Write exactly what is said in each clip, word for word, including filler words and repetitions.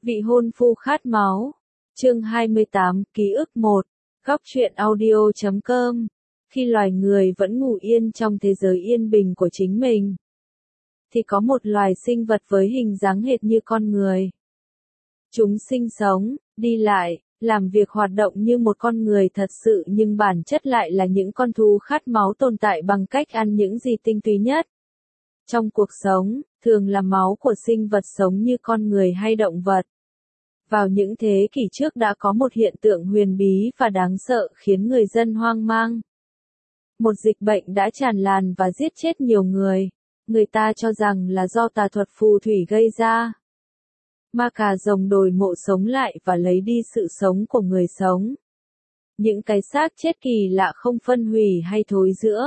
Vị hôn phu khát máu. Chương hai mươi tám, ký ức một. Góc truyện audio chấm com. Khi loài người vẫn ngủ yên trong thế giới yên bình của chính mình, thì có một loài sinh vật với hình dáng hệt như con người. Chúng sinh sống, đi lại, làm việc hoạt động như một con người thật sự, nhưng bản chất lại là những con thú khát máu tồn tại bằng cách ăn những gì tinh túy nhất trong cuộc sống, thường là máu của sinh vật sống như con người hay động vật. Vào những thế kỷ trước đã có một hiện tượng huyền bí và đáng sợ khiến người dân hoang mang. Một dịch bệnh đã tràn lan và giết chết nhiều người. Người ta cho rằng là do tà thuật phù thủy gây ra. Ma cà rồng đồi mộ sống lại và lấy đi sự sống của người sống. Những cái xác chết kỳ lạ không phân hủy hay thối rữa.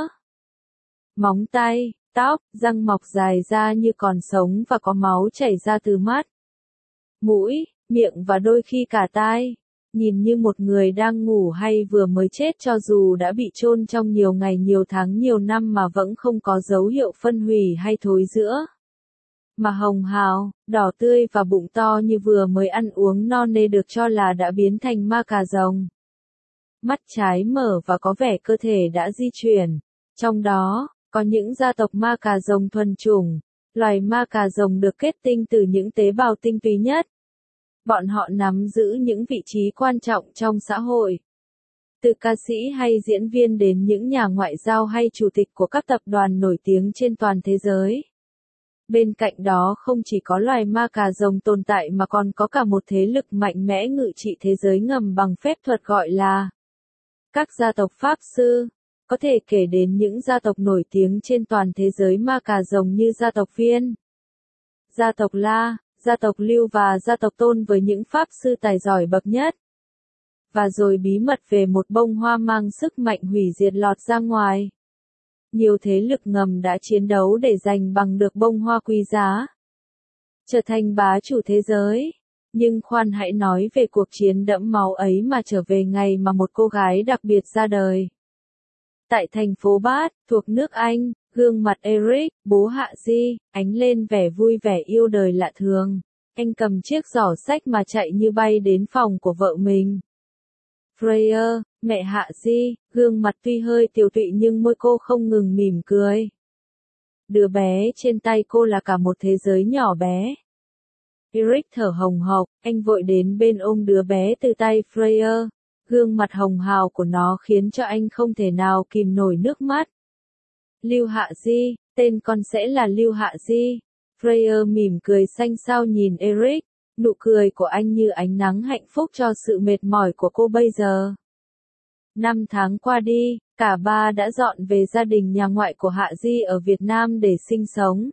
Móng tay, tóc, răng mọc dài ra như còn sống và có máu chảy ra từ mắt, mũi, miệng và đôi khi cả tai. Nhìn như một người đang ngủ hay vừa mới chết, cho dù đã bị chôn trong nhiều ngày nhiều tháng nhiều năm mà vẫn không có dấu hiệu phân hủy hay thối rữa. Mà hồng hào, đỏ tươi và bụng to như vừa mới ăn uống no nê được cho là đã biến thành ma cà rồng. Mắt trái mở và có vẻ cơ thể đã di chuyển. Trong đó, có những gia tộc ma cà rồng thuần chủng. Loài ma cà rồng được kết tinh từ những tế bào tinh túy nhất. Bọn họ nắm giữ những vị trí quan trọng trong xã hội. Từ ca sĩ hay diễn viên đến những nhà ngoại giao hay chủ tịch của các tập đoàn nổi tiếng trên toàn thế giới. Bên cạnh đó không chỉ có loài ma cà rồng tồn tại mà còn có cả một thế lực mạnh mẽ ngự trị thế giới ngầm bằng phép thuật gọi là các gia tộc pháp sư. Có thể kể đến những gia tộc nổi tiếng trên toàn thế giới ma cà rồng như gia tộc Viên, gia tộc La, gia tộc Lưu và gia tộc Tôn với những pháp sư tài giỏi bậc nhất. Và rồi bí mật về một bông hoa mang sức mạnh hủy diệt lọt ra ngoài. Nhiều thế lực ngầm đã chiến đấu để giành bằng được bông hoa quý giá, trở thành bá chủ thế giới. Nhưng khoan hãy nói về cuộc chiến đẫm máu ấy mà trở về ngày mà một cô gái đặc biệt ra đời. Tại thành phố Bath, thuộc nước Anh, gương mặt Eric, bố Hạ Di, ánh lên vẻ vui vẻ yêu đời lạ thường. Anh cầm chiếc giỏ sách mà chạy như bay đến phòng của vợ mình. Freya, mẹ Hạ Di, gương mặt tuy hơi tiều tụy nhưng môi cô không ngừng mỉm cười. Đứa bé trên tay cô là cả một thế giới nhỏ bé. Eric thở hồng hộc, anh vội đến bên ôm đứa bé từ tay Freya. Gương mặt hồng hào của nó khiến cho anh không thể nào kìm nổi nước mắt. Lưu Hạ Di, tên con sẽ là Lưu Hạ Di. Freya mỉm cười xanh xao nhìn Eric, nụ cười của anh như ánh nắng hạnh phúc cho sự mệt mỏi của cô bây giờ. Năm tháng qua đi, cả ba đã dọn về gia đình nhà ngoại của Hạ Di ở Việt Nam để sinh sống.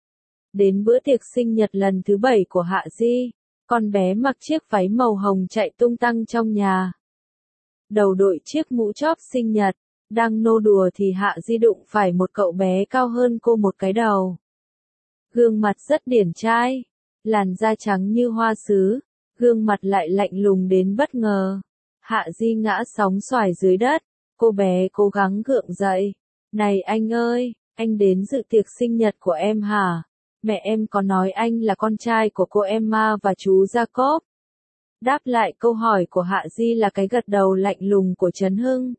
Đến bữa tiệc sinh nhật lần thứ bảy của Hạ Di, con bé mặc chiếc váy màu hồng chạy tung tăng trong nhà. Đầu đội chiếc mũ chóp sinh nhật, đang nô đùa thì Hạ Di đụng phải một cậu bé cao hơn cô một cái đầu. Gương mặt rất điển trai, làn da trắng như hoa sứ, gương mặt lại lạnh lùng đến bất ngờ. Hạ Di ngã sóng xoài dưới đất, cô bé cố gắng gượng dậy. Này anh ơi, anh đến dự tiệc sinh nhật của em hả? Mẹ em có nói anh là con trai của cô Emma và chú Jacob. Đáp lại câu hỏi của Hạ Di là cái gật đầu lạnh lùng của Trấn Hưng.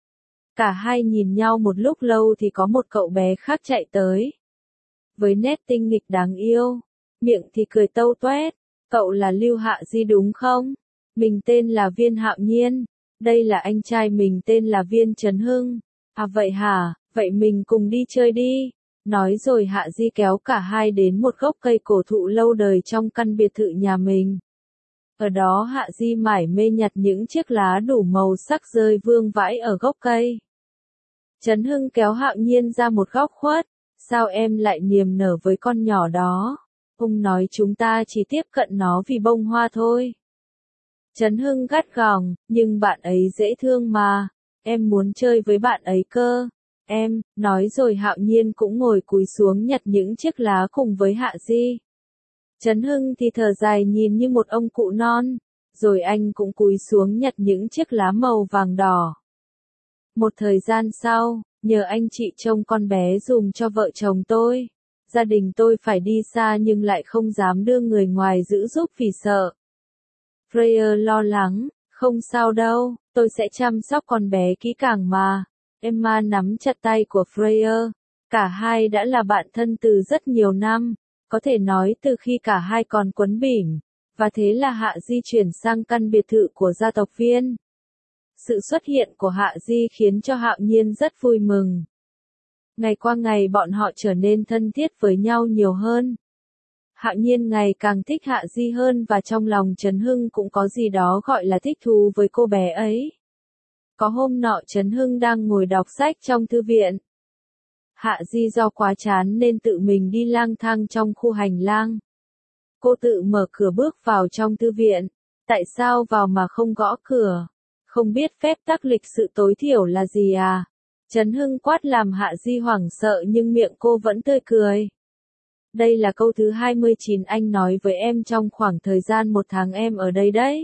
Cả hai nhìn nhau một lúc lâu thì có một cậu bé khác chạy tới. Với nét tinh nghịch đáng yêu, miệng thì cười tâu toét. Cậu là Lưu Hạ Di đúng không? Mình tên là Viên Hạo Nhiên. Đây là anh trai mình tên là Viên Trấn Hưng. À vậy hả, vậy mình cùng đi chơi đi. Nói rồi Hạ Di kéo cả hai đến một gốc cây cổ thụ lâu đời trong căn biệt thự nhà mình. Ở đó Hạ Di mải mê nhặt những chiếc lá đủ màu sắc rơi vương vãi ở gốc cây. Trấn Hưng kéo Hạo Nhiên ra một góc khuất. Sao em lại niềm nở với con nhỏ đó? Ông nói chúng ta chỉ tiếp cận nó vì bông hoa thôi. Trấn Hưng gắt gỏng, nhưng bạn ấy dễ thương mà. Em muốn chơi với bạn ấy cơ. Em, nói rồi Hạo Nhiên cũng ngồi cúi xuống nhặt những chiếc lá cùng với Hạ Di. Trấn Hưng thì thở dài nhìn như một ông cụ non, rồi anh cũng cúi xuống nhặt những chiếc lá màu vàng đỏ. Một thời gian sau, nhờ anh chị trông con bé dùm cho vợ chồng tôi. Gia đình tôi phải đi xa nhưng lại không dám đưa người ngoài giữ giúp vì sợ. Freya lo lắng, không sao đâu, tôi sẽ chăm sóc con bé kỹ càng mà. Emma nắm chặt tay của Freya. Cả hai đã là bạn thân từ rất nhiều năm, có thể nói từ khi cả hai còn quấn bỉm. Và thế là Hạ Di chuyển sang căn biệt thự của gia tộc Viên. Sự xuất hiện của Hạ Di khiến cho Hạo Nhiên rất vui mừng. Ngày qua ngày bọn họ trở nên thân thiết với nhau nhiều hơn. Hạo Nhiên ngày càng thích Hạ Di hơn và trong lòng Trấn Hưng cũng có gì đó gọi là thích thú với cô bé ấy. Có hôm nọ Trấn Hưng đang ngồi đọc sách trong thư viện. Hạ Di do quá chán nên tự mình đi lang thang trong khu hành lang. Cô tự mở cửa bước vào trong thư viện. Tại sao vào mà không gõ cửa? Không biết phép tắc lịch sự tối thiểu là gì à? Trấn Hưng quát làm Hạ Di hoảng sợ nhưng miệng cô vẫn tươi cười. Đây là câu thứ hai mươi chín anh nói với em trong khoảng thời gian một tháng em ở đây đấy.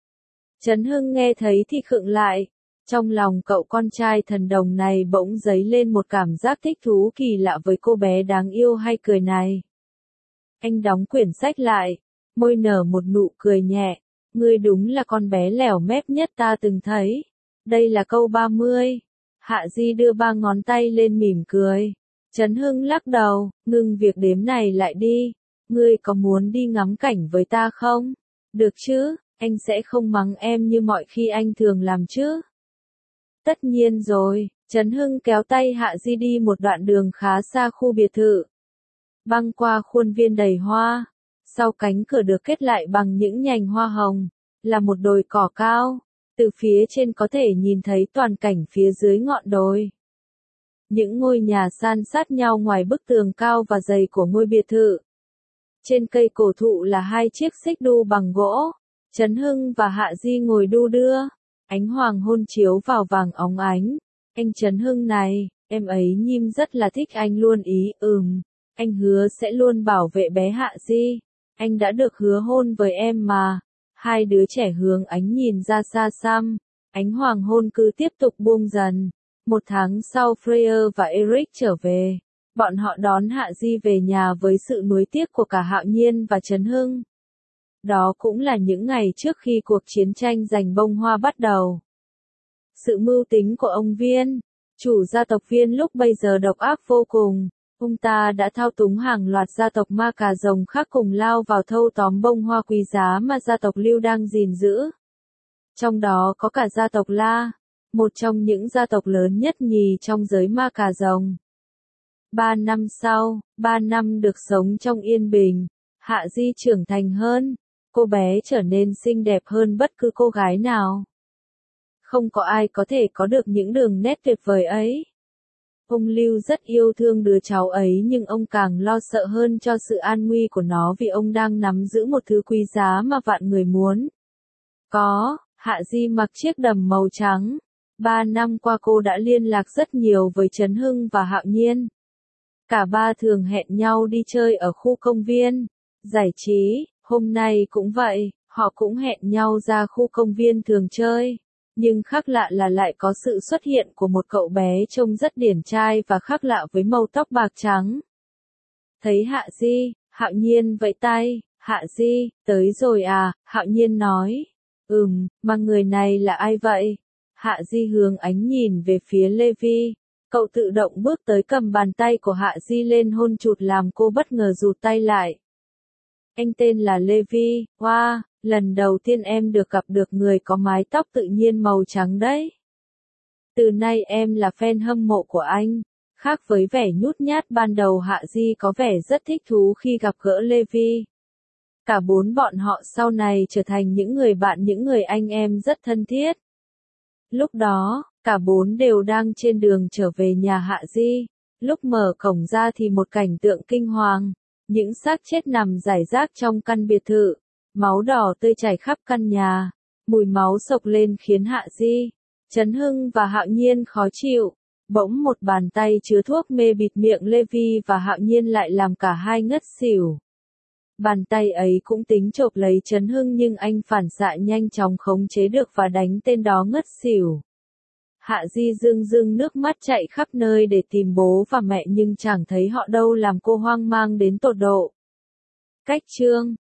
Trấn Hưng nghe thấy thì khựng lại. Trong lòng cậu con trai thần đồng này bỗng dấy lên một cảm giác thích thú kỳ lạ với cô bé đáng yêu hay cười này. Anh đóng quyển sách lại, môi nở một nụ cười nhẹ. Ngươi đúng là con bé lẻo mép nhất ta từng thấy. Đây là câu ba mươi. Hạ Di đưa ba ngón tay lên mỉm cười. Trấn Hưng lắc đầu, ngừng việc đếm này lại đi. Ngươi có muốn đi ngắm cảnh với ta không? Được chứ, anh sẽ không mắng em như mọi khi anh thường làm chứ. Tất nhiên rồi, Trấn Hưng kéo tay Hạ Di đi một đoạn đường khá xa khu biệt thự. Băng qua khuôn viên đầy hoa. Sau cánh cửa được kết lại bằng những nhành hoa hồng, là một đồi cỏ cao. Từ phía trên có thể nhìn thấy toàn cảnh phía dưới ngọn đồi. Những ngôi nhà san sát nhau ngoài bức tường cao và dày của ngôi biệt thự. Trên cây cổ thụ là hai chiếc xích đu bằng gỗ. Trấn Hưng và Hạ Di ngồi đu đưa. Ánh hoàng hôn chiếu vào vàng óng ánh. Anh Trấn Hưng này, em ấy nhim rất là thích anh luôn ý, ừm. Anh hứa sẽ luôn bảo vệ bé Hạ Di. Anh đã được hứa hôn với em mà. Hai đứa trẻ hướng ánh nhìn ra xa xăm. Ánh hoàng hôn cứ tiếp tục buông dần. Một tháng sau Freya và Eric trở về. Bọn họ đón Hạ Di về nhà với sự nuối tiếc của cả Hạo Nhiên và Trấn Hưng. Đó cũng là những ngày trước khi cuộc chiến tranh giành bông hoa bắt đầu. Sự mưu tính của ông Viên, chủ gia tộc Viên lúc bây giờ độc ác vô cùng. Ông ta đã thao túng hàng loạt gia tộc ma cà rồng khác cùng lao vào thâu tóm bông hoa quý giá mà gia tộc Lưu đang gìn giữ. Trong đó có cả gia tộc La, một trong những gia tộc lớn nhất nhì trong giới ma cà rồng. Ba năm sau, ba năm được sống trong yên bình, Hạ Di trưởng thành hơn, cô bé trở nên xinh đẹp hơn bất cứ cô gái nào. Không có ai có thể có được những đường nét tuyệt vời ấy. Ông Lưu rất yêu thương đứa cháu ấy nhưng ông càng lo sợ hơn cho sự an nguy của nó vì ông đang nắm giữ một thứ quý giá mà vạn người muốn. Có, Hạ Di mặc chiếc đầm màu trắng. Ba năm qua cô đã liên lạc rất nhiều với Trấn Hưng và Hạo Nhiên. Cả ba thường hẹn nhau đi chơi ở khu công viên, giải trí, hôm nay cũng vậy, họ cũng hẹn nhau ra khu công viên thường chơi. Nhưng khác lạ là lại có sự xuất hiện của một cậu bé trông rất điển trai và khác lạ với màu tóc bạc trắng. Thấy Hạ Di, Hạo Nhiên vẫy tay, Hạ Di, tới rồi à, Hạo Nhiên nói. Ừm, mà người này là ai vậy? Hạ Di hướng ánh nhìn về phía Levi. Cậu tự động bước tới cầm bàn tay của Hạ Di lên hôn chụt làm cô bất ngờ rụt tay lại. Anh tên là Levi, wow, lần đầu tiên em được gặp được người có mái tóc tự nhiên màu trắng đấy. Từ nay em là fan hâm mộ của anh. Khác với vẻ nhút nhát ban đầu Hạ Di có vẻ rất thích thú khi gặp gỡ Levi. Cả bốn bọn họ sau này trở thành những người bạn những người anh em rất thân thiết. Lúc đó, cả bốn đều đang trên đường trở về nhà Hạ Di. Lúc mở cổng ra thì một cảnh tượng kinh hoàng. Những xác chết nằm rải rác trong căn biệt thự. Máu đỏ tươi chảy khắp căn nhà. Mùi máu sộc lên khiến Hạ Di, Trấn Hưng và Hạo Nhiên khó chịu. Bỗng một bàn tay chứa thuốc mê bịt miệng Levi và Hạo Nhiên lại làm cả hai ngất xỉu. Bàn tay ấy cũng tính chộp lấy Trấn Hưng nhưng anh phản xạ nhanh chóng khống chế được và đánh tên đó ngất xỉu. Hạ Di rưng rưng nước mắt chạy khắp nơi để tìm bố và mẹ nhưng chẳng thấy họ đâu làm cô hoang mang đến tột độ. Cách chương